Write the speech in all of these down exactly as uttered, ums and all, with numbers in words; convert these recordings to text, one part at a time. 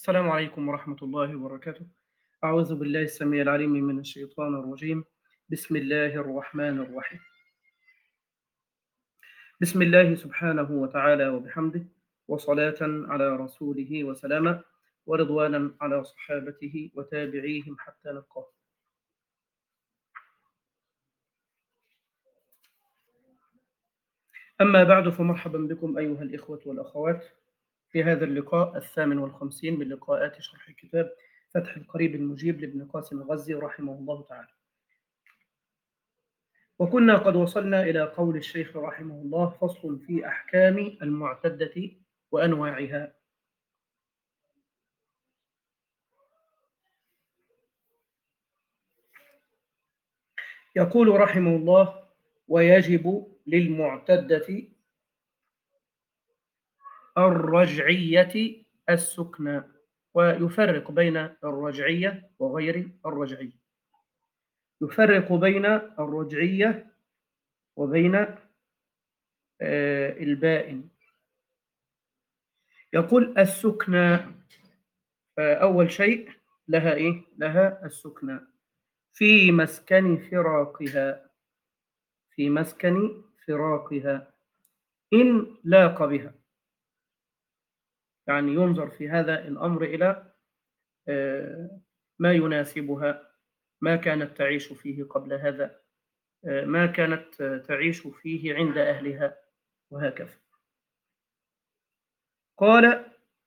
السلام عليكم ورحمة الله وبركاته. أعوذ بالله السميع العليم من الشيطان الرجيم. بسم الله الرحمن الرحيم. بسم الله سبحانه وتعالى وبحمده، وصلاة على رسوله وسلاما، ورضوانا على صحابته وتابعيهم حتى نلقاه. أما بعد، فمرحبا بكم أيها الإخوة والأخوات في هذا اللقاء الثامن والخمسين من لقاءات شرح كتاب فتح القريب المجيب لابن قاسم الغزي رحمه الله تعالى. وكنا قد وصلنا إلى قول الشيخ رحمه الله: فصل في أحكام المعتدة وأنواعها. يقول رحمه الله: ويجب للمعتدة الرجعية السكنى. ويفرق بين الرجعية وغير الرجعية. يفرق بين الرجعية وبين آه البائن. يقول السكنى، أول شيء لها إيه؟ لها السكنى في مسكن فراقها، في مسكن فراقها إن لاق بها. يعني ينظر في هذا الأمر إلى ما يناسبها، ما كانت تعيش فيه قبل هذا، ما كانت تعيش فيه عند أهلها، وهكذا. قال: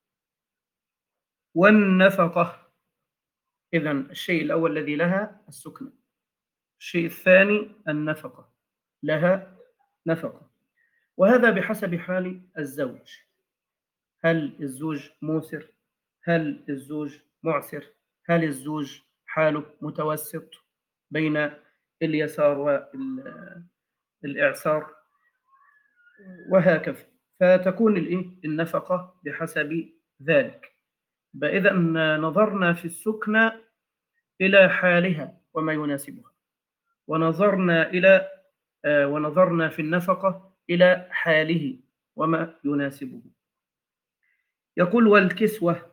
والنفقة. إذن الشيء الأول الذي لها السكنى. الشيء الثاني النفقة، لها نفقة، وهذا بحسب حال الزوج. هل الزوج موسر؟ هل الزوج معسر؟ هل الزوج حاله متوسط بين اليسار والإعسار؟ وهكذا. فتكون النفقة بحسب ذلك. إذا نظرنا في السكنى إلى حالها وما يناسبها، ونظرنا إلى ونظرنا في النفقة إلى حاله وما يناسبه. يقول: والكسوة.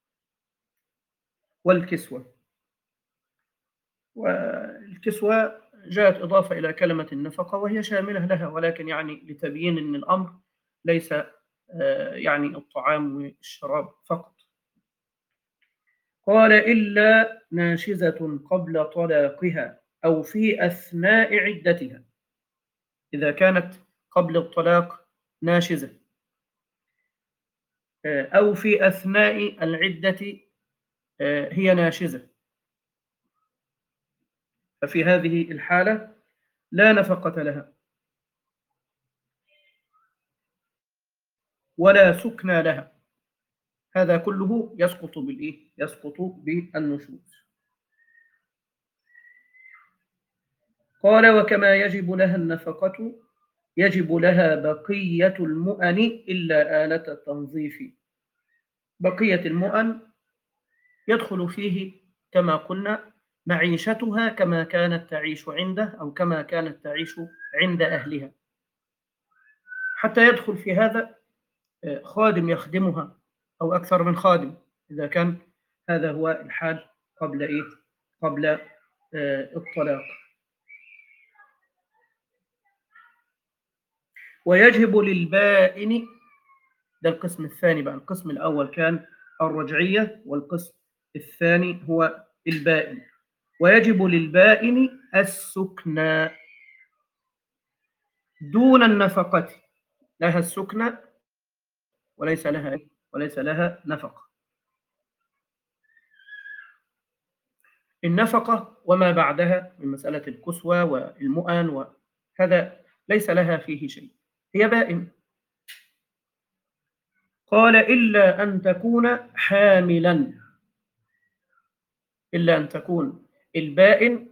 والكسوة والكسوة جاءت إضافة إلى كلمة النفقة، وهي شاملة لها، ولكن يعني لتبيين أن الأمر ليس يعني الطعام والشراب فقط. قال: إلا ناشزة قبل طلاقها أو في أثناء عدتها. إذا كانت قبل الطلاق ناشزة أو في أثناء العدة هي ناشزة، ففي هذه الحالة لا نفقة لها ولا سكنى لها. هذا كله يسقط بالإيه؟ يسقط بالنشوز. قال: وكما يجب لها النفقة يجب لها بقية المؤن إلا آلة التنظيف. بقية المؤن يدخل فيه كما قلنا معيشتها كما كانت تعيش عنده أو كما كانت تعيش عند أهلها، حتى يدخل في هذا خادم يخدمها أو أكثر من خادم، إذا كان هذا هو الحال قبل إيه؟ قبل الطلاق. ويجب للبائن، ده القسم الثاني بقى. القسم الأول كان الرجعية، والقسم الثاني هو البائن. ويجب للبائن السكنى دون النفقة. لها السكنى وليس لها وليس لها نفقة. النفقة وما بعدها من مسألة الكسوة والمؤن وهذا ليس لها فيه شيء، هي بائن. قال: إلا أن تكون حاملا. إلا أن تكون البائن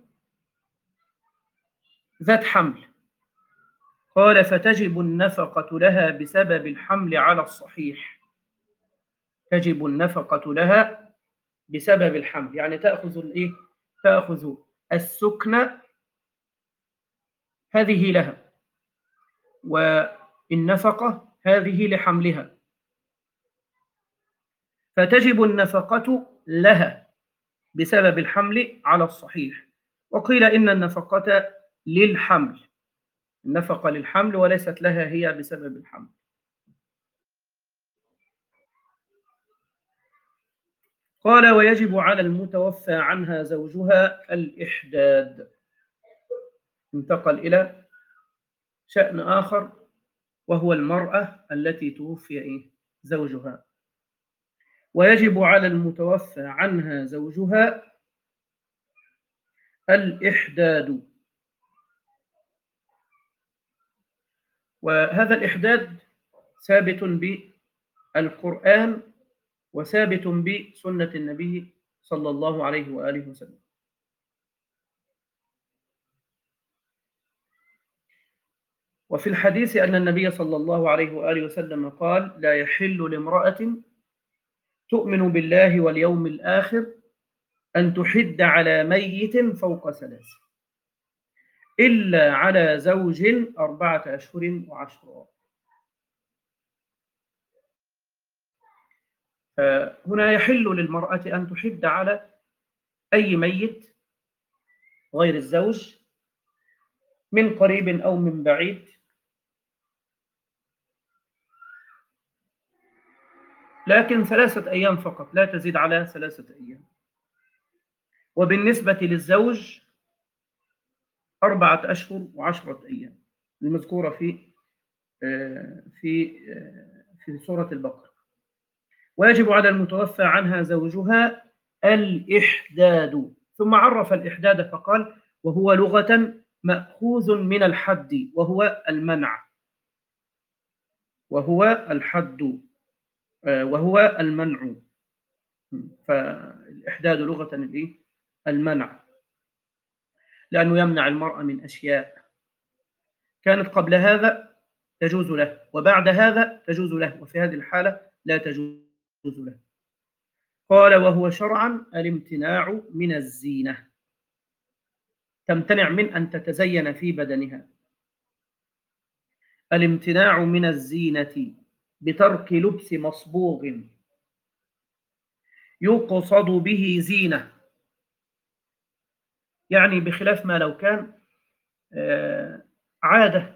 ذات حمل. قال: فتجب النفقة لها بسبب الحمل على الصحيح. تجب النفقة لها بسبب الحمل، يعني تأخذ الإيه؟ تأخذ السكنى، هذه لها، والنفقة هذه لحملها. فتجب النفقة لها بسبب الحمل على الصحيح. وقيل إن النفقة للحمل، النفقة للحمل وليست لها هي بسبب الحمل. قال ويجب على المتوفى عنها زوجها الإحداد. انتقل إلى شأن آخر وهو المرأة التي توفي إيه؟ زوجها. ويجب على المتوفى عنها زوجها الإحداد. وهذا الإحداد ثابت بالقرآن وثابت بسنة النبي صلى الله عليه وآله وسلم. وفي الحديث أن النبي صلى الله عليه وآله وسلم قال لا يحل لامرأة تؤمن بالله واليوم الآخر أن تحد على ميت فوق ثلاث إلا على زوج أربعة أشهر وعشرة. هنا يحل للمرأة أن تحد على أي ميت غير الزوج من قريب أو من بعيد، لكن ثلاثة أيام فقط، لا تزيد على ثلاثة أيام. وبالنسبة للزوج أربعة أشهر وعشرة أيام المذكورة في في في سورة البقرة. ويجب على المتوفى عنها زوجها الإحداد. ثم عرف الإحداد فقال وهو لغة مأخوذ من الحد وهو المنع، وهو الحد وهو المنع. فالإحداد لغة الإيه؟ المنع، لأنه يمنع المرأة من أشياء كانت قبل هذا تجوز له وبعد هذا تجوز له، وفي هذه الحالة لا تجوز له. قال وهو شرعا الامتناع من الزينة، تمتنع من أن تتزين في بدنها. الامتناع من الزينة بترك لبس مصبوغ يقصد به زينة، يعني بخلاف ما لو كان عادة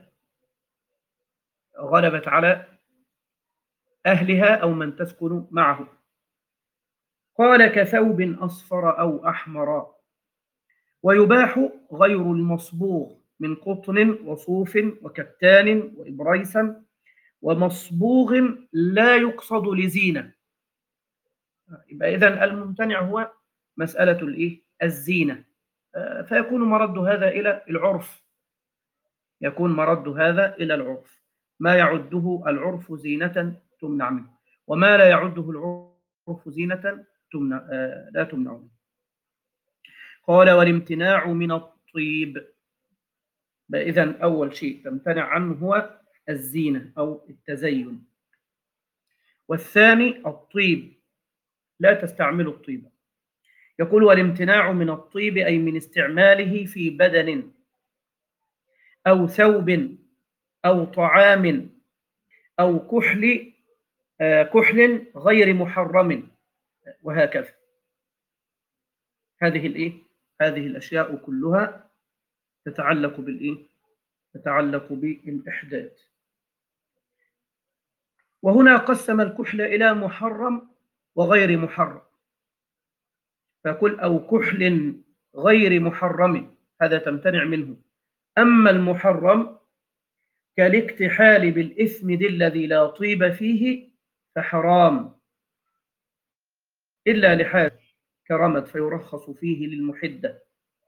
غلبت على أهلها أو من تسكن معه. قال كثوب أصفر أو أحمر. ويباح غير المصبوغ من قطن وصوف وكتان وإبريسا ومصبوغ لا يقصد لزينة. يبقى إذن الممتنع هو مسألة الإيه؟ الزينة، فيكون مرد هذا إلى العرف، يكون مرد هذا إلى العرف، ما يعده العرف زينة تمنع منه، وما لا يعده العرف زينة تمنع لا تمنع منه. قال والامتناع من الطيب. إذن أول شيء تمتنع عنه هو الزينة أو التزين. والثاني الطيب، لا تستعمل الطيب. يقول والامتناع من الطيب أي من استعماله في بدن أو ثوب أو طعام أو كحل آه كحل غير محرم، وهكذا. هذه الإيه؟ هذه الأشياء كلها تتعلق بالإيه؟ تتعلق بالإحداد. وهنا قسم الكحل إلى محرم وغير محرم، فقل أو كحل غير محرم هذا تمتنع منه. أما المحرم كالاكتحال بالإثمد الذي لا طيب فيه فحرام إلا لحاجة كرمد فيرخص فيه للمحدة.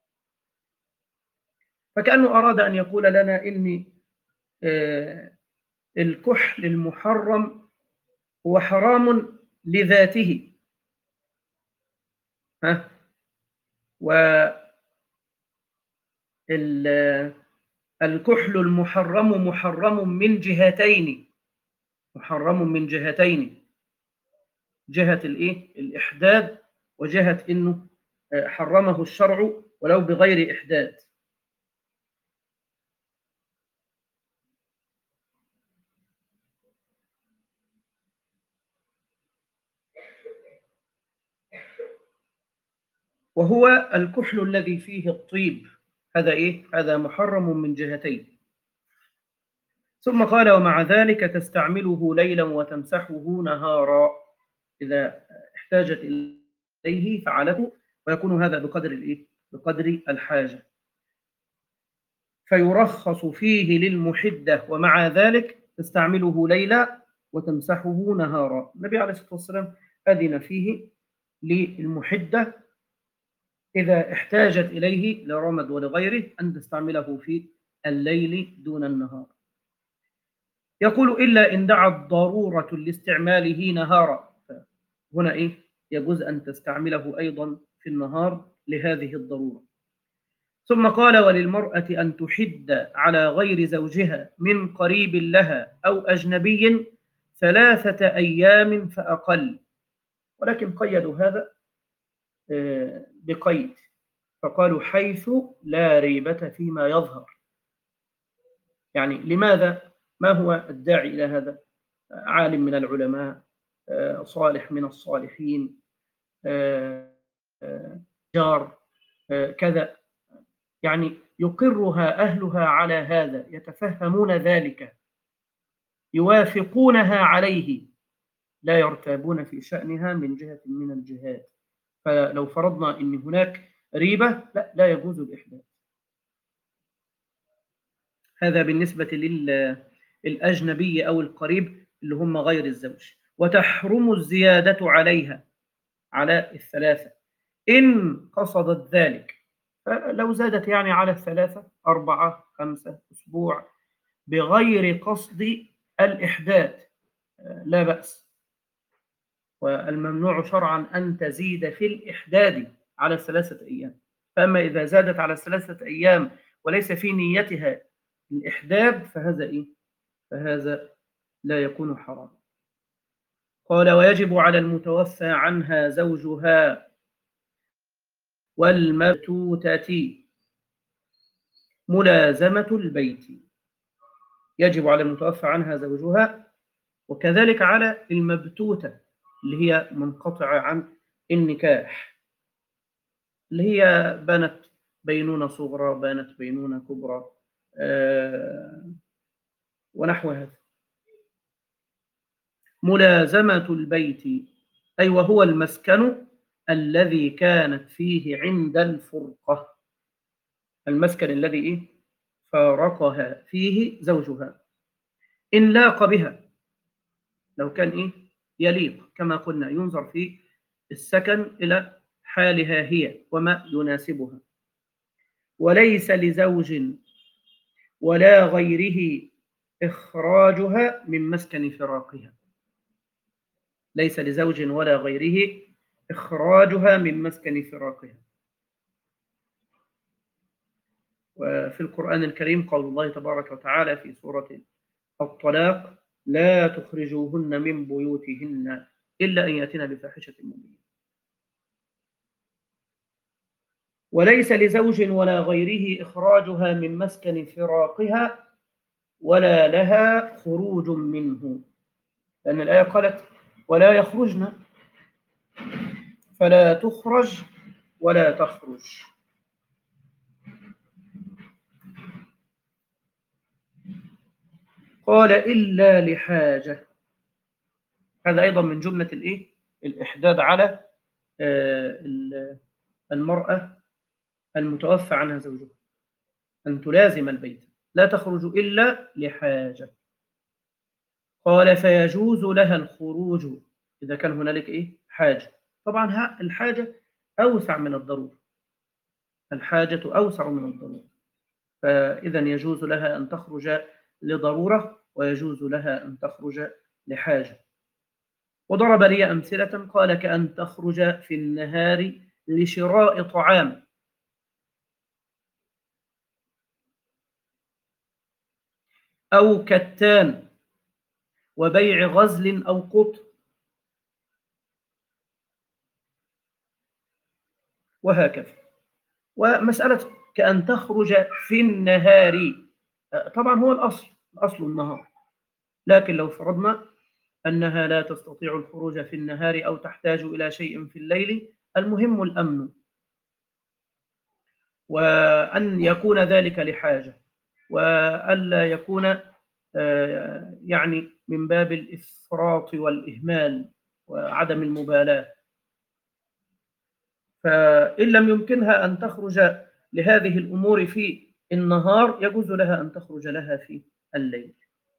فكأنه أراد أن يقول لنا إن الكحل المحرم هو حرام لذاته، ها، والكحل المحرم محرم من جهتين، محرم من جهتين، جهة الإيه؟ الإحداد، وجهة إنه حرمه الشرع ولو بغير إحداد. وهو الكحل الذي فيه الطيب، هذا إيه؟ هذا محرم من جهتين. ثم قال ومع ذلك تستعمله ليلا وتمسحه نهارا، إذا احتاجت إليه فعلته، ويكون هذا بقدر الإيه؟ بقدر الحاجة. فيرخص فيه للمحدة ومع ذلك تستعمله ليلا وتمسحه نهارا. النبي عليه الصلاة والسلام أذن فيه للمحدة إذا احتاجت إليه لرمد ولغيره أن تستعمله في الليل دون النهار. يقول إلا إن دعت ضرورة لاستعماله نهارا، هنا إيه؟ يجوز أن تستعمله أيضا في النهار لهذه الضرورة. ثم قال وللمرأة أن تحد على غير زوجها من قريب لها أو أجنبي ثلاثة أيام فأقل، ولكن قيدوا هذا بقيد، فقالوا حيث لا ريبة فيما يظهر. يعني لماذا؟ ما هو الداعي إلى هذا؟ عالم من العلماء، صالح من الصالحين، جار كذا، يعني يقرها أهلها على هذا، يتفهمون ذلك، يوافقونها عليه، لا يرتابون في شأنها من جهة من الجهات. فلو فرضنا أن هناك ريبة، لا, لا يجوز الإحداث. هذا بالنسبة للأجنبي أو القريب اللي هم غير الزوج. وتحرم الزيادة عليها على الثلاثة إن قصدت ذلك، لو زادت يعني على الثلاثة أربعة خمسة أسبوع بغير قصد الإحداث لا بأس. والممنوع شرعا أن تزيد في الإحداد على الثلاثة أيام. فأما إذا زادت على الثلاثة أيام وليس في نيتها الإحداد فهذا إيه؟ فهذا لا يكون حرام. قال ويجب على المتوفى عنها زوجها والمبتوتة ملازمة البيت. يجب على المتوفى عنها زوجها وكذلك على المبتوتة اللي هي منقطعة عن النكاح، اللي هي بنت بينونة صغرى، بنت بينونة كبرى، آه ونحو هذا. ملازمة البيت أي وهو المسكن الذي كانت فيه عند الفرقة، المسكن الذي إيه؟ فارقها فيه زوجها إن لاق بها، لو كان إيه؟ يليق، كما قلنا ينظر في السكن إلى حالها هي وما يناسبها. وليس لزوج ولا غيره إخراجها من مسكن فراقها، ليس لزوج ولا غيره إخراجها من مسكن فراقها. وفي القرآن الكريم قول الله تبارك وتعالى في سورة الطلاق لا تخرجوهن من بيوتهن إلا أن يأتين بفاحشة مبينة. وليس لزوج ولا غيره إخراجها من مسكن فراقها ولا لها خروج منه، لأن الآية قالت ولا يخرجن، فلا تخرج ولا تخرج. قال إلا لحاجة، هذا أيضا من جملة الإيه؟ الإحداد على المرأة المتوفى عنها زوجها أن تلازم البيت، لا تخرج إلا لحاجة. قال فيجوز لها الخروج إذا كان هنالك إيه؟ حاجة. طبعا الحاجة أوسع من الضرورة، الحاجة أوسع من الضرورة، فإذا يجوز لها أن تخرج لضرورة ويجوز لها أن تخرج لحاجة. وضرب لي أمثلة قال كأن تخرج في النهار لشراء طعام أو كتان وبيع غزل أو قط وهكذا. ومسألة كأن تخرج في النهار طبعا هو الأصل، الأصل النهار، لكن لو فرضنا أنها لا تستطيع الخروج في النهار أو تحتاج إلى شيء في الليل، المهم الأمن، وأن يكون ذلك لحاجة، وألا يكون يعني من باب الإفراط والإهمال وعدم المبالاة. فإن لم يمكنها أن تخرج لهذه الأمور في النهار يجوز لها أن تخرج لها في الليل.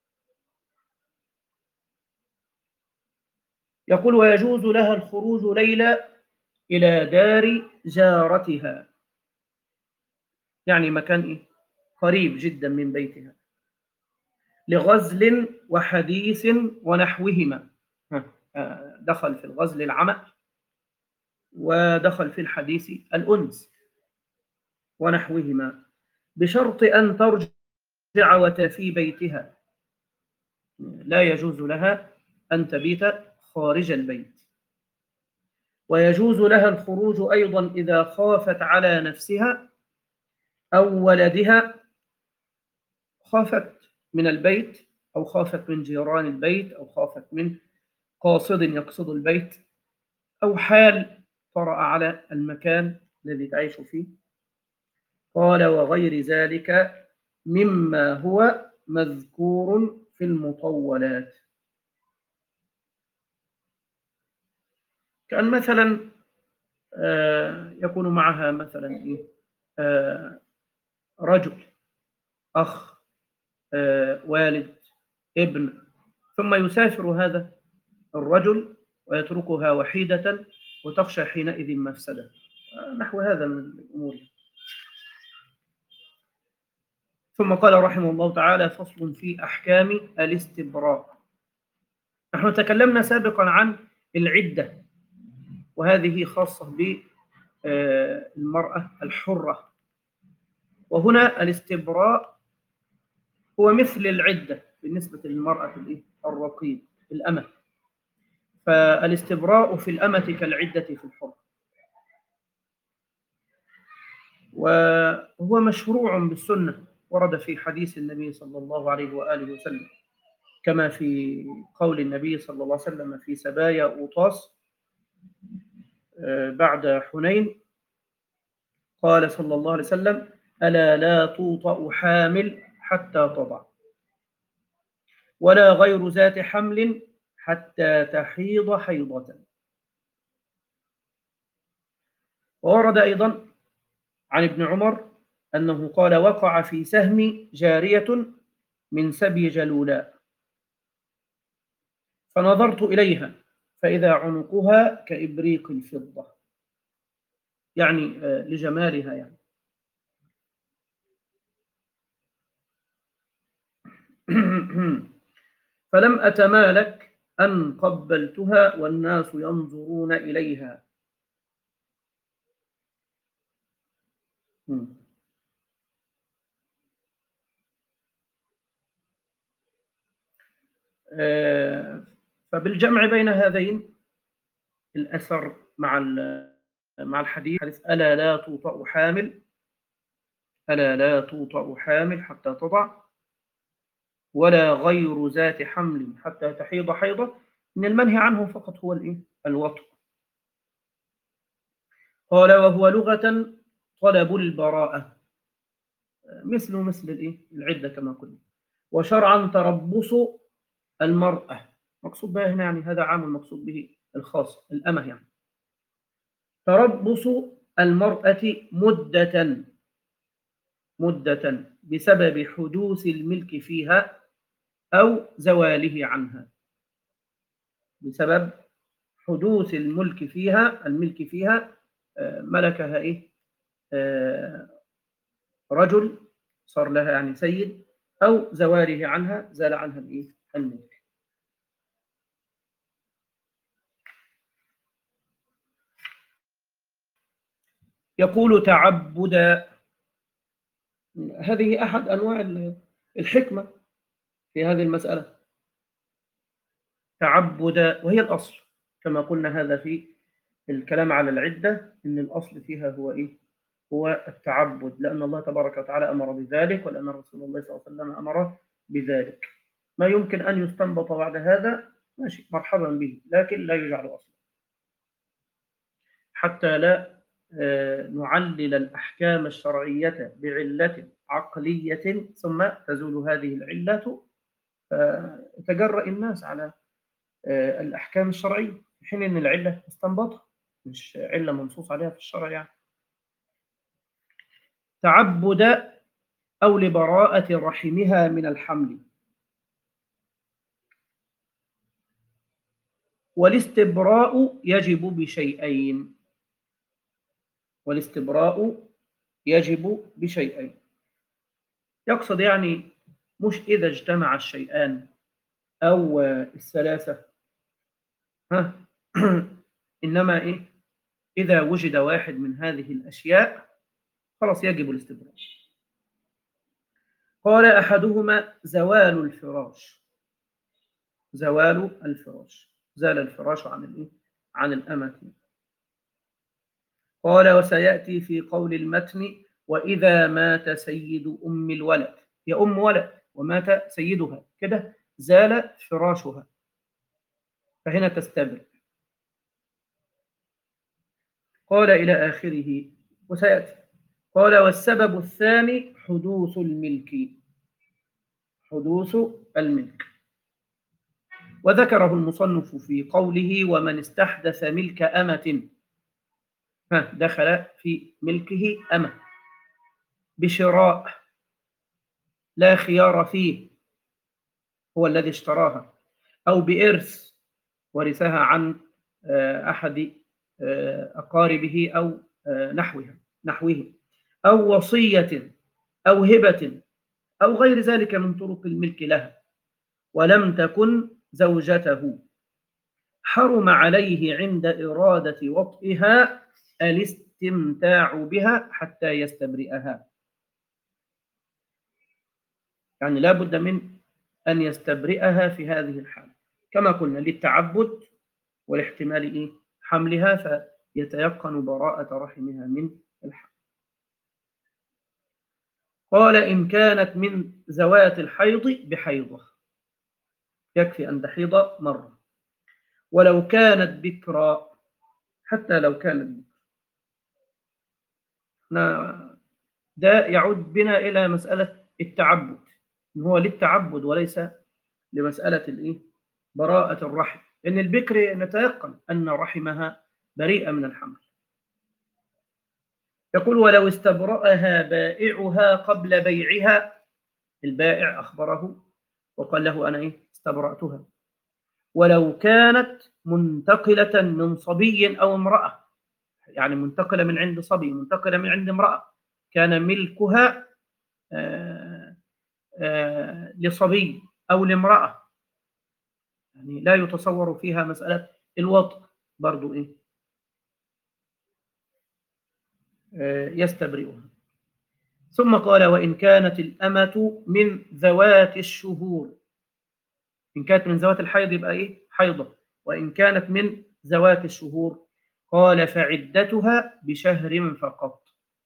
يقول: ويجوز لها الخروج ليلا إلى دار جارتها، يعني مكان إيه؟ قريب جدا من بيتها، لغزل وحديث ونحوهما. دخل في الغزل العمى، ودخل في الحديث الأنس ونحوهما، بشرط أن ترجع وتفي بيتها. لا يجوز لها أن تبيت خارج البيت. ويجوز لها الخروج أيضا إذا خافت على نفسها أو ولدها، خافت من البيت أو خافت من جيران البيت أو خافت من قاصد يقصد البيت، أو حال طرأ على المكان الذي تعيش فيه. قال: وغير ذلك مما هو مذكور في المطولات. كأن مثلا يكون معها مثلا إيه؟ رجل، أخ، والد، ابن، ثم يسافر هذا الرجل ويتركها وحيدة وتخشى حينئذ مفسدة، نحو هذا من الأمور. ثم قال رحمه الله تعالى: فصل في أحكام الاستبراء. نحن تكلمنا سابقا عن العدة، وهذه خاصة بالمرأة الحرة، وهنا الاستبراء هو مثل العدة بالنسبة للمرأة الرقيق الأمة، فالاستبراء في الأمة كالعدة في الحرة. وهو مشروع بالسنة، ورد في حديث النبي صلى الله عليه وآله وسلم، كما في قول النبي صلى الله عليه وسلم في سبايا أوطاس بعد حنين، قال صلى الله عليه وسلم: ألا لا توطأ حامل حتى تضع، ولا غير ذات حمل حتى تحيض حيضة. وورد أيضا عن ابن عمر أنه قال: وقع في سهم جارية من سبي جلولاء، فنظرت إليها فإذا عنقها كإبريق الفضة، يعني لجمالها يعني. فلم أتمالك أن قبلتها والناس ينظرون إليها. فبالجمع بين هذين الأثر مع مع الحديث: ألا لا توطأ حامل، ألا لا توطأ حامل حتى تضع، ولا غير ذات حمل حتى تحيض حيضة. من المنهي عنه فقط هو الإيه؟ الوطء. قال: وهو لغة طلب البراءة، مثل مثل الإيه؟ العدة كما قلنا. وشرعا تربص المرأة، مقصود بها هنا يعني هذا عام، المقصود به الخاص الأمة، يعني تربص المرأة مدة مدة بسبب حدوث الملك فيها أو زواله عنها، بسبب حدوث الملك فيها الملك فيها ملكها إيه؟ رجل صار لها يعني سيد، أو زواله عنها زال عنها الإيه؟ الملك. يقول: تعبدا. هذه أحد أنواع الحكمة في هذه المسألة، تعبدا، وهي الأصل كما قلنا. هذا في الكلام على العدة إن الأصل فيها هو إيه؟ هو التعبد، لأن الله تبارك وتعالى أمر بذلك، ولأن رسول الله صلى الله عليه وسلم أمر بذلك. ما يمكن أن يستنبط بعد هذا ماشي، مرحبا به، لكن لا يجعل أصلا، حتى لا نعلل الأحكام الشرعية بعلة عقلية ثم تزول هذه العلة، فتجرأ الناس على الأحكام الشرعية في حين أن العلة استنبطها، مش علة منصوص عليها في الشرع يعني. تعبد أو لبراءة رحمها من الحمل. والاستبراء يجب بشيئين والاستبراء يجب بشيئين يقصد يعني مش إذا اجتمع الشيئان أو الثلاثة، ها إنما إيه؟ إذا وجد واحد من هذه الأشياء خلاص يجب الاستبراء. قال أحدهما زوال الفراش زوال الفراش زال الفراش عن الإيه؟ عن الأمة. قال وسيأتي في قول المتن وإذا مات سيد أم الولد، يا أم ولد ومات سيدها كده زال فراشها، فهنا تستبرئ. قال إلى آخره وسيأتي. قال والسبب الثاني حدوث الملك حدوث الملك وذكره المصنف في قوله ومن استحدث ملك أمة، ها دخل في ملكه أمة بشراء لا خيار فيه، هو الذي اشتراها، أو بإرث ورثها عن أحد أقاربه أو نحوها نحوه، أو وصية أو هبة أو غير ذلك من طرق الملك لها، ولم تكن زوجته، حرم عليه عند إرادة وطئها الاستمتاع بها حتى يستبرئها. يعني لا بد من أن يستبرئها في هذه الحالة كما قلنا للتعبد والاحتمال إيه؟ حملها، فيتيقن براءة رحمها من الحمل. قال إن كانت من ذوات الحيض بحيضة، يكفي أن تحيض مرة، ولو كانت بكرا، حتى لو كانت بكرا. ده يعود بنا إلى مسألة التعبد، إن هو للتعبد وليس لمسألة الإيه؟ براءة الرحم، لأن البكر نتيقن أن رحمها بريئة من الحمل. يقول ولو استبرأها بائعها قبل بيعها، البائع أخبره وقال له أنا إيه؟ استبرأتها، ولو كانت منتقلة من صبي أو امرأة، يعني منتقلة من عند صبي منتقلة من عند امرأة، كان ملكها آآ آآ لصبي أو لامرأة، يعني لا يتصور فيها مسألة الوطء برضو إيه؟ يستبرئها. ثم قال وإن كانت الأمة من ذوات الشهور، إن كانت من ذوات الحيض يبقى إيه؟ حيضة. وإن كانت من ذوات الشهور قال فعدتها بشهر فقط.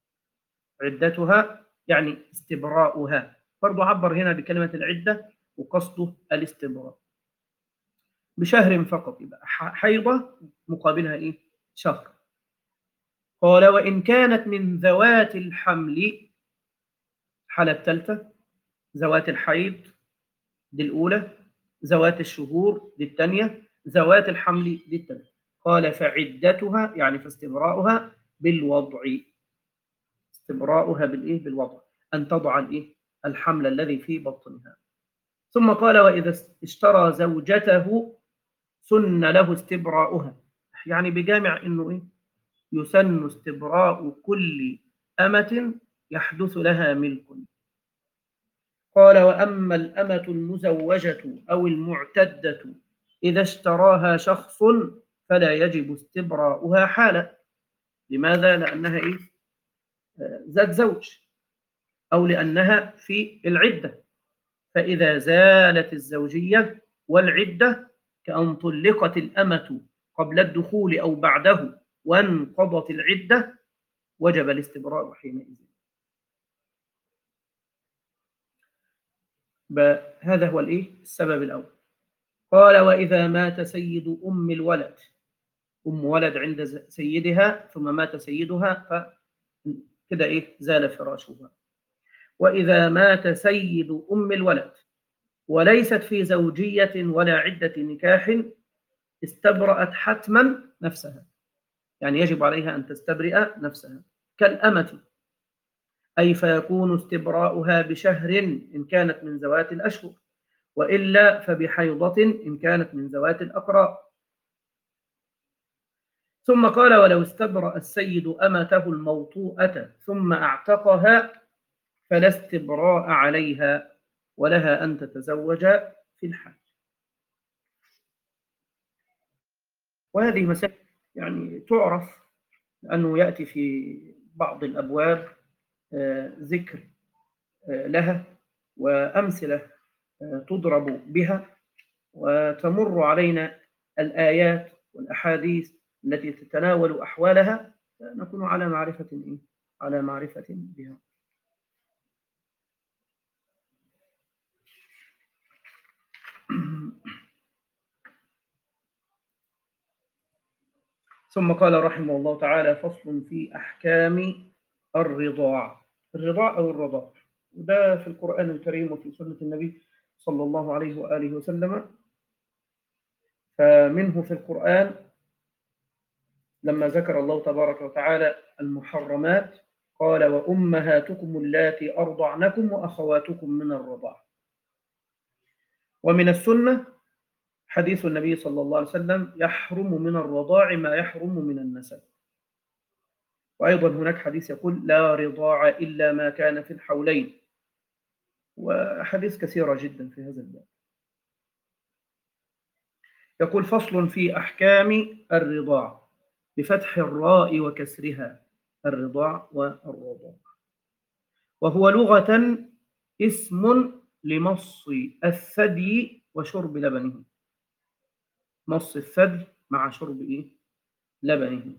عدتها يعني استبراؤها، برضو عبر هنا بكلمة العدة وقصده الاستبراء بشهر فقط، يبقى حيضة مقابلها إيه؟ شهر. قال وإن كانت من ذوات الحمل، الحالة الثالثة ذوات الحيض دي الأولى، ذوات الشهور دي الثانية، ذوات الحمل دي الثالثة. قال فعدتها يعني فاستبراؤها بالوضع، استبراؤها بالإيه؟ بالوضع، أن تضع الإيه؟ الحمل الذي في بطنها. ثم قال وإذا اشترى زوجته سن له استبراؤها، يعني بجامع إنه إيه؟ يسن استبراء كل أمة يحدث لها ملك. قال وأما الأمة المزوجة أو المعتدة إذا اشتراها شخص فلا يجب استبراؤها حالا. لماذا؟ لأنها إيه؟ ذات زوج أو لأنها في العدة، فإذا زالت الزوجية والعدة كأن طلقت الأمة قبل الدخول أو بعده وانقضت العدة وجب الاستبراء حينئذ. هذا هو الإيه؟ السبب الأول. قال وإذا مات سيد أم الولد، أم ولد عند سيدها ثم مات سيدها فكده إيه زال فراشها. وإذا مات سيد أم الولد وليست في زوجية ولا عدة نكاح استبرأت حتما نفسها، يعني يجب عليها أن تستبرئ نفسها كالأمة، أي فيكون استبراؤها بشهر إن كانت من ذوات الأشهر، وإلا فبحيضة إن كانت من ذوات الأقراء. ثم قال: ولو استبرأ السيد أمته الموطوءة ثم أعتقها فلا استبراء عليها ولها أن تتزوج في الحال. وهذه مسائل يعني تعرف أنه يأتي في بعض الأبواب ذكر لها وأمثلة تضرب بها، وتمر علينا الآيات والأحاديث التي تتناول أحوالها، نكون على معرفة إيه؟ على معرفة بها. ثم قال رحمه الله تعالى: فصل في أحكام الرضاع. الرضاع أو الرضاع وده في القرآن الكريم وفي سنة النبي صلى الله عليه وآله وسلم. فمنه في القرآن لما ذكر الله تبارك وتعالى المحرمات قال: وأمهاتكم اللاتي أرضعنكم وأخواتكم من الرضاع. ومن السنة حديث النبي صلى الله عليه وسلم: يحرم من الرضاع ما يحرم من النسب. وأيضا هناك حديث يقول: لا رضاع إلا ما كان في الحولين، وحديث كثيرة جدا في هذا الباب. يقول: فصل في أحكام الرضاع بفتح الراء وكسرها، الرضاع والرضاع. وهو لغة اسم لمص الثدي وشرب لبنه، مص الثدي مع شرب إيه؟ لبنه.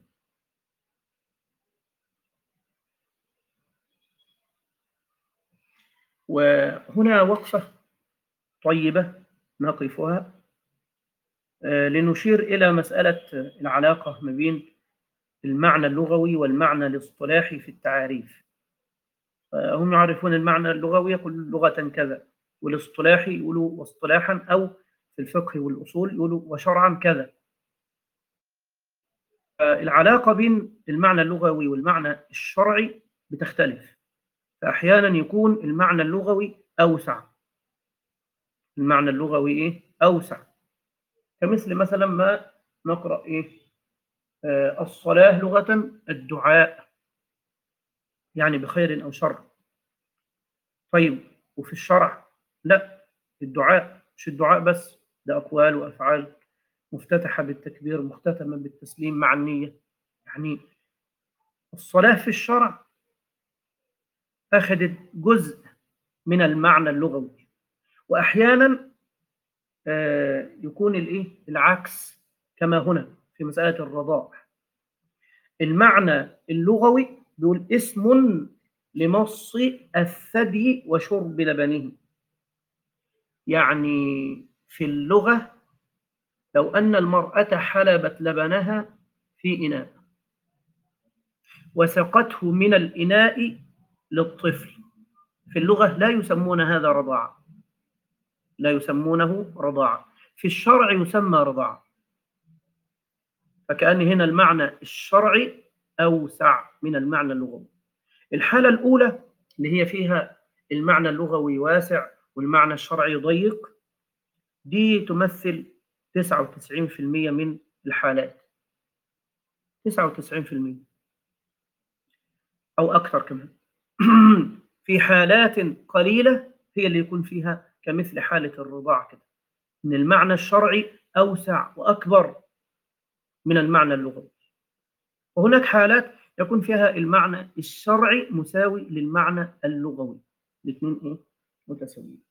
وهنا وقفة طيبة نقفها لنشير إلى مسألة العلاقة ما بين المعنى اللغوي والمعنى الاصطلاحي في التعاريف. هم يعرفون المعنى اللغوي يقول لغة كذا، والاصطلاحي يقولوا اصطلاحا، أو في الفقه والأصول يقولوا وشرعا كذا. العلاقة بين المعنى اللغوي والمعنى الشرعي بتختلف، فأحيانا يكون المعنى اللغوي أوسع. المعنى اللغوي إيه؟ أوسع، كمثل مثلا ما نقرأ إيه؟ آه الصلاة لغة الدعاء، يعني بخير أو شر. طيب وفي الشرع لا، الدعاء مش الدعاء بس، ده أقوال وأفعال مفتتحة بالتكبير مختتمة بالتسليم مع النية. يعني الصلاة في الشرع أخذت جزء من المعنى اللغوي، وأحيانا آه يكون الإيه؟ العكس، كما هنا في مسألة الرضاع. المعنى اللغوي بيقول اسم لمص الثدي وشرب لبنه. يعني في اللغة لو أن المرأة حلبت لبنها في إناء وسقته من الإناء للطفل، في اللغة لا يسمون هذا رضاعة، لا يسمونه رضاعة. في الشرع يسمى رضاعة. فكأن هنا المعنى الشرعي أوسع من المعنى اللغوي. الحالة الأولى اللي هي فيها المعنى اللغوي واسع والمعنى الشرعي ضيق، دي تمثل تسعة وتسعين بالمئة من الحالات، تسعة وتسعين بالمئة أو أكثر كمان. في حالات قليلة هي اللي يكون فيها كمثل حالة الرضاع كده، إن المعنى الشرعي أوسع وأكبر من المعنى اللغوي. وهناك حالات يكون فيها المعنى الشرعي مساوي للمعنى اللغوي، الاثنين إيه؟ متساويين.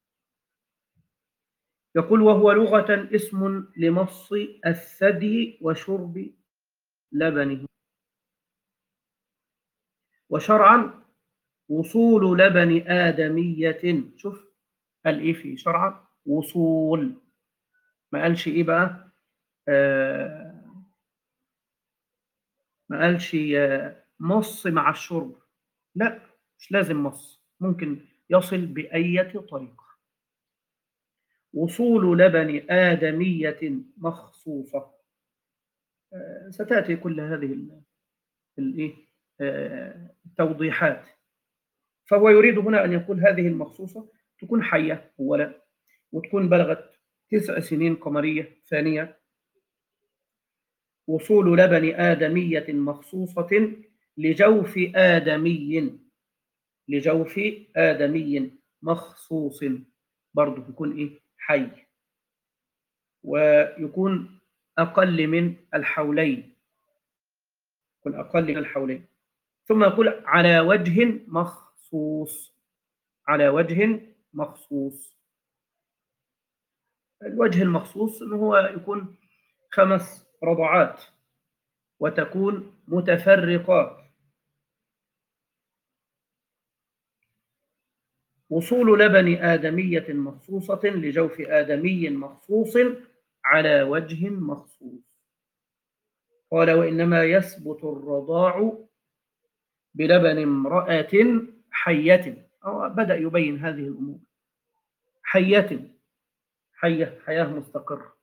يقول: وهو لغة اسم لمص الثدي وشرب لبنه، وشرعا وصول لبن آدمية. شوف قال إيه في شرعا؟ وصول، ما قالش إيه بقى؟ آه ما قالش مص مع الشرب، لا، مش لازم مص، ممكن يصل بأية طريقة. وصول لبن آدمية مخصوصة، ستأتي كل هذه الإيه التوضيحات. فهو يريد هنا أن يقول هذه المخصوصة تكون حية أولا، وتكون بلغت تسع سنين قمرية ثانية. وصول لبن آدمية مخصوصة لجوف آدمي، لجوف آدمي مخصوص، برضه يكون إيه حي، ويكون أقل من الحولين، يكون أقل من الحولين. ثم يقول على وجه مخصوص، على وجه مخصوص. الوجه المخصوص أنه هو يكون خمس رضعات وتكون متفرقات. وصول لبن آدمية مخصوصة لجوف آدمي مخصوص على وجه مخصوص. قال وإنما يثبت الرضاع بلبن امرأة حية، أو بدأ يبين هذه الأمور. حية، حية، حياة مستقرة،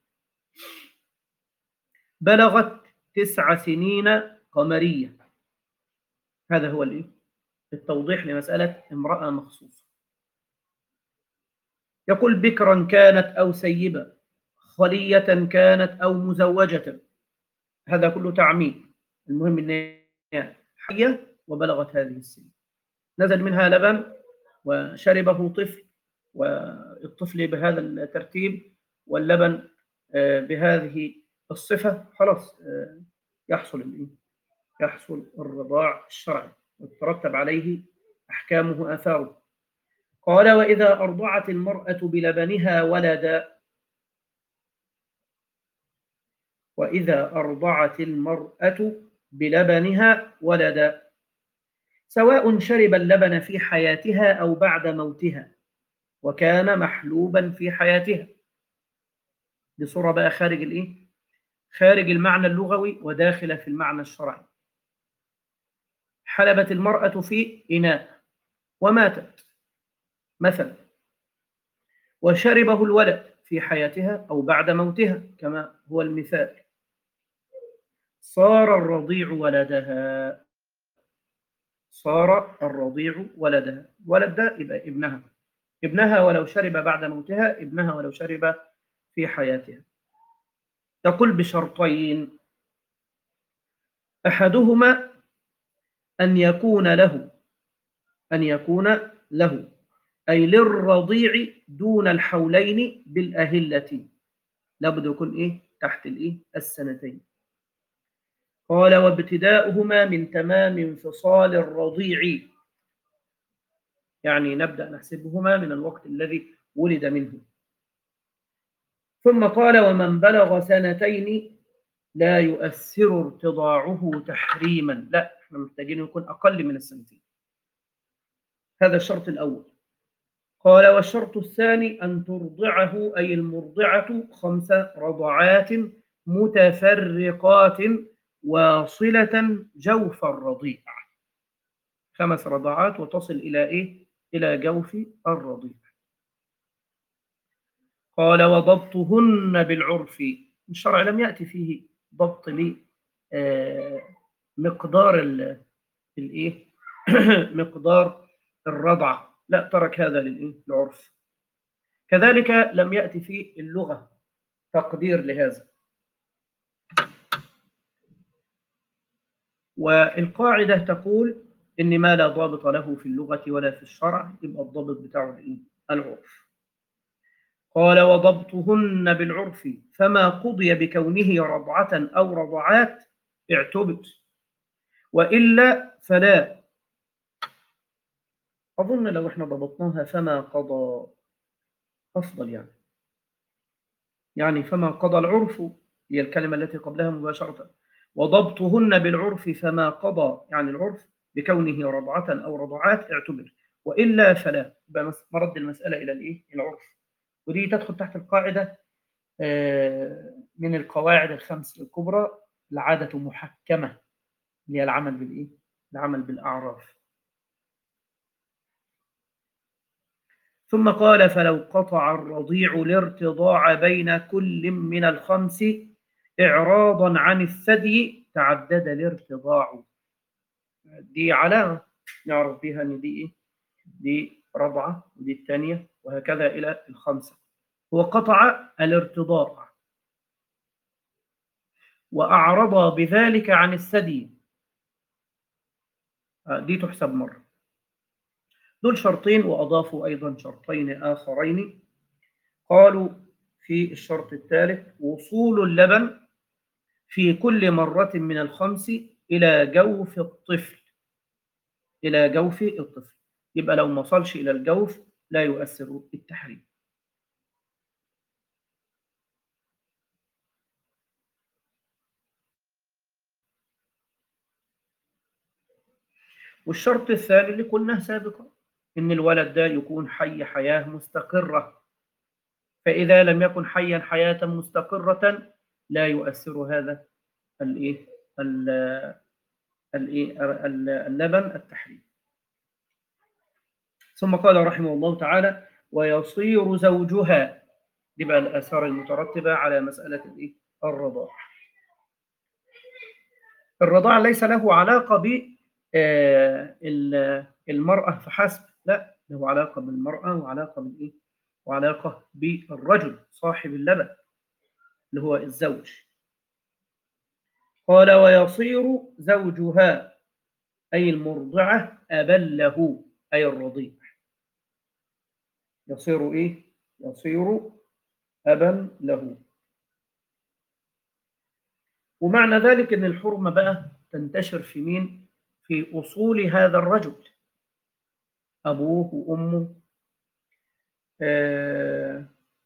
بلغت تسع سنين قمرية. هذا هو التوضيح لمسألة امرأة مخصوصة. يقول بكرا كانت أو سيبة، خلية كانت أو مزوجة، هذا كله تعميم. المهم أن هي حية وبلغت هذه السن، نزل منها لبن وشربه طفل، والطفل بهذا الترتيب واللبن بهذه الصفة، خلاص يحصل يحصل الرضاع الشرعي ويترتب عليه أحكامه وآثاره. قال وإذا أرضعت المرأة بلبنها ولدا، وإذا أرضعت المرأة بلبنها ولدا، سواء شرب اللبن في حياتها أو بعد موتها، وكان محلوبا في حياتها. دي صورة بقى خارج الإيه؟ خارج المعنى اللغوي وداخلة في المعنى الشرعي. حلبت المرأة في إناء وماتت مثلا، وشربه الولد في حياتها أو بعد موتها كما هو المثال، صار الرضيع ولدها، صار الرضيع ولدها. ولد ده يبقى ابنها، ابنها ولو شرب بعد موتها، ابنها ولو شرب في حياتها. تقول بشرطين، أحدهما أن يكون له، أن يكون له أي للرضيع دون الحولين بالأهلة، لابد يكون إيه تحت الإيه السنتين. قال وابتداؤهما من تمام انفصال الرضيع، يعني نبدأ نحسبهما من الوقت الذي ولد منه. ثم قال ومن بلغ سنتين لا يؤثر ارتضاعه تحريما، لا، احنا محتاجين يكون أقل من السنتين، هذا الشرط الأول. قال والشرط الثاني أن ترضعه أي المرضعة خمس رضعات متفرقات واصلة جوف الرضيع، خمس رضعات وتصل إلى إيه؟ إلى جوف الرضيع. قال وضبطهن بالعرف، الشرع لم يأتي فيه ضبط لي آه مقدار الإيه مقدار الرضعة، لا، ترك هذا للعرف. كذلك لم يأتي في اللغة تقدير لهذا. والقاعدة تقول إن ما لا ضابط له في اللغة ولا في الشرع يبقى الضابط بتاعه العرف. قال وضبطهن بالعرف فما قضي بكونه رضعة أو رضعات اعتبت، وإلا فلا. أظن لو احنا ضبطناها فما قضى أفضل، يعني يعني فما قضى العرف هي الكلمة التي قبلها مباشرة، وضبطهن بالعرف فما قضى يعني العرف بكونه رضعة أو رضعات اعتبر، وإلا فلا، مرد المسألة إلى الإيه؟ العرف. ودي تدخل تحت القاعدة من القواعد الخمس الكبرى، العادة محكمة اللي هي العمل بالإيه؟ العمل بالأعراف. ثم قال فلو قطع الرضيع الارتضاع بين كل من الخمس إعراضا عن الثدي تعدد الارتضاع. دي علامة نعرف بها أن دي إيه؟ دي رضعة ودي الثانية وهكذا إلى الخمسة. هو قطع الارتضاع وأعرض بذلك عن الثدي، دي تحسب مرة. دول شرطين، وأضافوا أيضا شرطين آخرين. قالوا في الشرط الثالث وصول اللبن في كل مرة من الخمس إلى جوف الطفل، إلى جوف الطفل، يبقى لو ما وصلش إلى الجوف لا يؤثر التحريم. والشرط الثاني اللي قلناه سابقا إن الولد ده يكون حي حياة مستقرة، فإذا لم يكن حيا حياة مستقرة لا يؤثر هذا الإيه الإيه اللبن التحريم. ثم قال رحمه الله تعالى ويصير زوجها، دي بقى الآثار المترتبة على مسألة الإيه الرضاع. الرضاع ليس له علاقة بالمرأة فحسب، لا، له علاقة بالمرأة وعلاقة بالإيه وعلاقة بالرجل صاحب اللبن اللي هو الزوج. قال ويصير زوجها أي المرضعة أبا له أي الرضيع. يصير إيه؟ يصير أبا له. ومعنى ذلك أن الحرمة بقى تنتشر في مين؟ في أصول هذا الرجل، أبوه وأمه، آه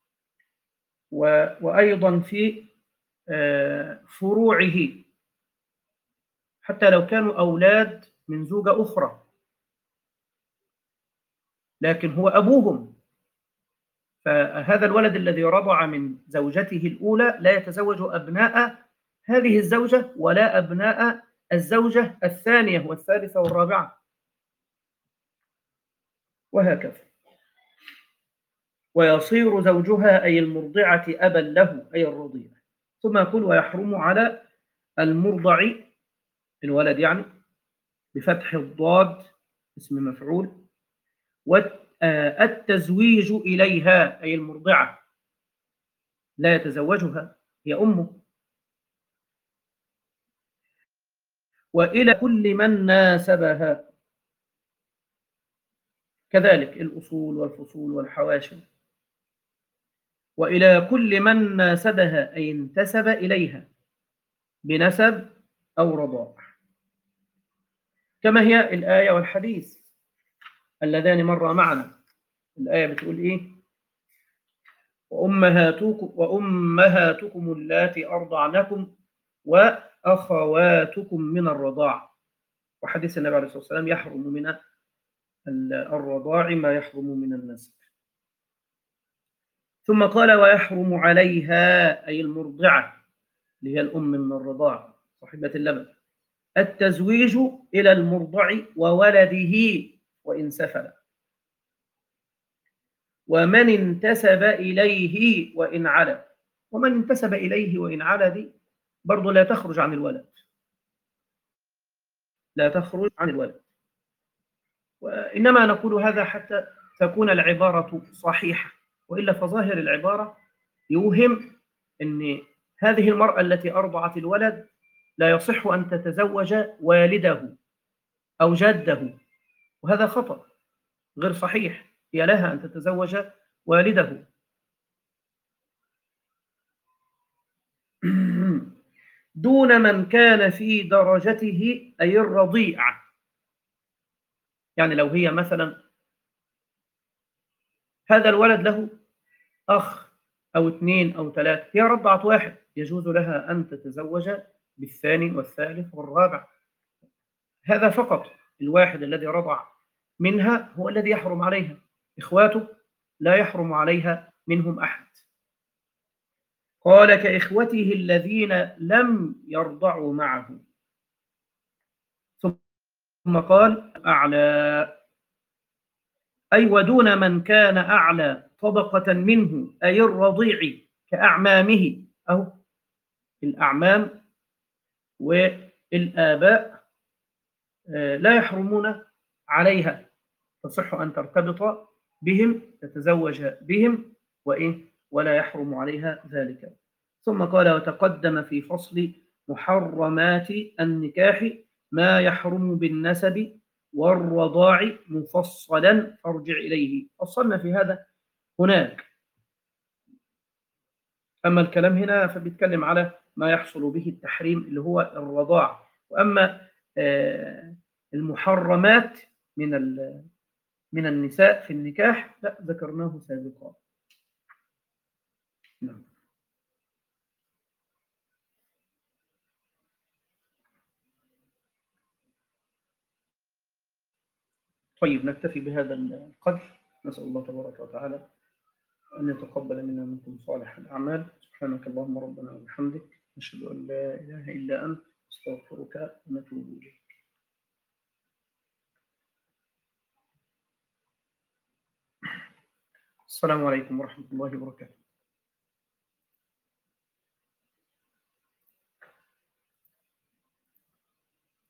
وأيضا في آه فروعه، حتى لو كانوا أولاد من زوجة أخرى لكن هو أبوهم، فهذا الولد الذي رضع من زوجته الأولى لا يتزوج أبناء هذه الزوجة ولا أبناء الزوجة الثانية والثالثة والرابعة وهكذا. ويصير زوجها أي المرضعة أبا له أي الرضيع. ثم يقول ويحرم على المرضع الولد يعني بفتح الضاد اسم مفعول، والتزويج إليها أي المرضعة لا يتزوجها هي أمه، وإلى كل من ناسبها كذلك الأصول والفصول والحواشي، وإلى كل من ناسبها أي انتسب إليها بنسب أو رضاع، كما هي الآية والحديث اللذان مر معنا. الآية بتقول إيه؟ وأمهاتكم وأمهاتكم اللاتي أرضعنكم وأخواتكم من الرضاع، وحديث النبي عليه الصلاة والسلام يحرم من الرضاع ما يحرم من النسب. ثم قال ويحرم عليها أي المرضعة اللي هي الأم من الرضاع صاحبة اللبن التزويج إلى المرضع وولده وإن سفل، ومن انتسب إليه وإن علا. ومن انتسب إليه وإن علا دي برضو لا تخرج عن الولد، لا تخرج عن الولد، وإنما نقول هذا حتى تكون العبارة صحيحة، وإلا فظاهر العبارة يوهم أن هذه المرأة التي أرضعت الولد لا يصح أن تتزوج والده أو جده، وهذا خطأ غير صحيح، هي لها أن تتزوج والده. دون من كان في درجته أي الرضيع، يعني لو هي مثلا هذا الولد له أخ أو اثنين أو ثلاثة، هي رضعت واحد، يجوز لها أن تتزوج بالثاني والثالث والرابع، هذا فقط الواحد الذي رضع منها هو الذي يحرم عليها، إخواته لا يحرم عليها منهم أحد. قال كإخوته الذين لم يرضعوا معه، ثم قال أعلى، أي ودون من كان أعلى طبقة منه، أي الرضيع كأعمامه، أو الأعمام والآباء لا يحرمون عليها، تصح أن ترتبط بهم، تتزوج بهم، وإيه ولا يحرم عليها ذلك. ثم قال وتقدم في فصل محرمات النكاح ما يحرم بالنسب والرضاع مفصلا فارجع إليه. فصلنا في هذا هناك. أما الكلام هنا فبيتكلم على ما يحصل به التحريم اللي هو الرضاع. وأما المحرمات من من النساء في النكاح لا، ذكرناه سابقا. نعم. طيب نكتفي بهذا القدر. نسأل الله تبارك وتعالى أن يتقبل منا ومنكم صالح الأعمال. سبحانك اللهم ربنا وبحمدك، نشهد أن لا إله إلا أنت، استغفرك ونتوب إليك. السلام عليكم ورحمة الله وبركاته.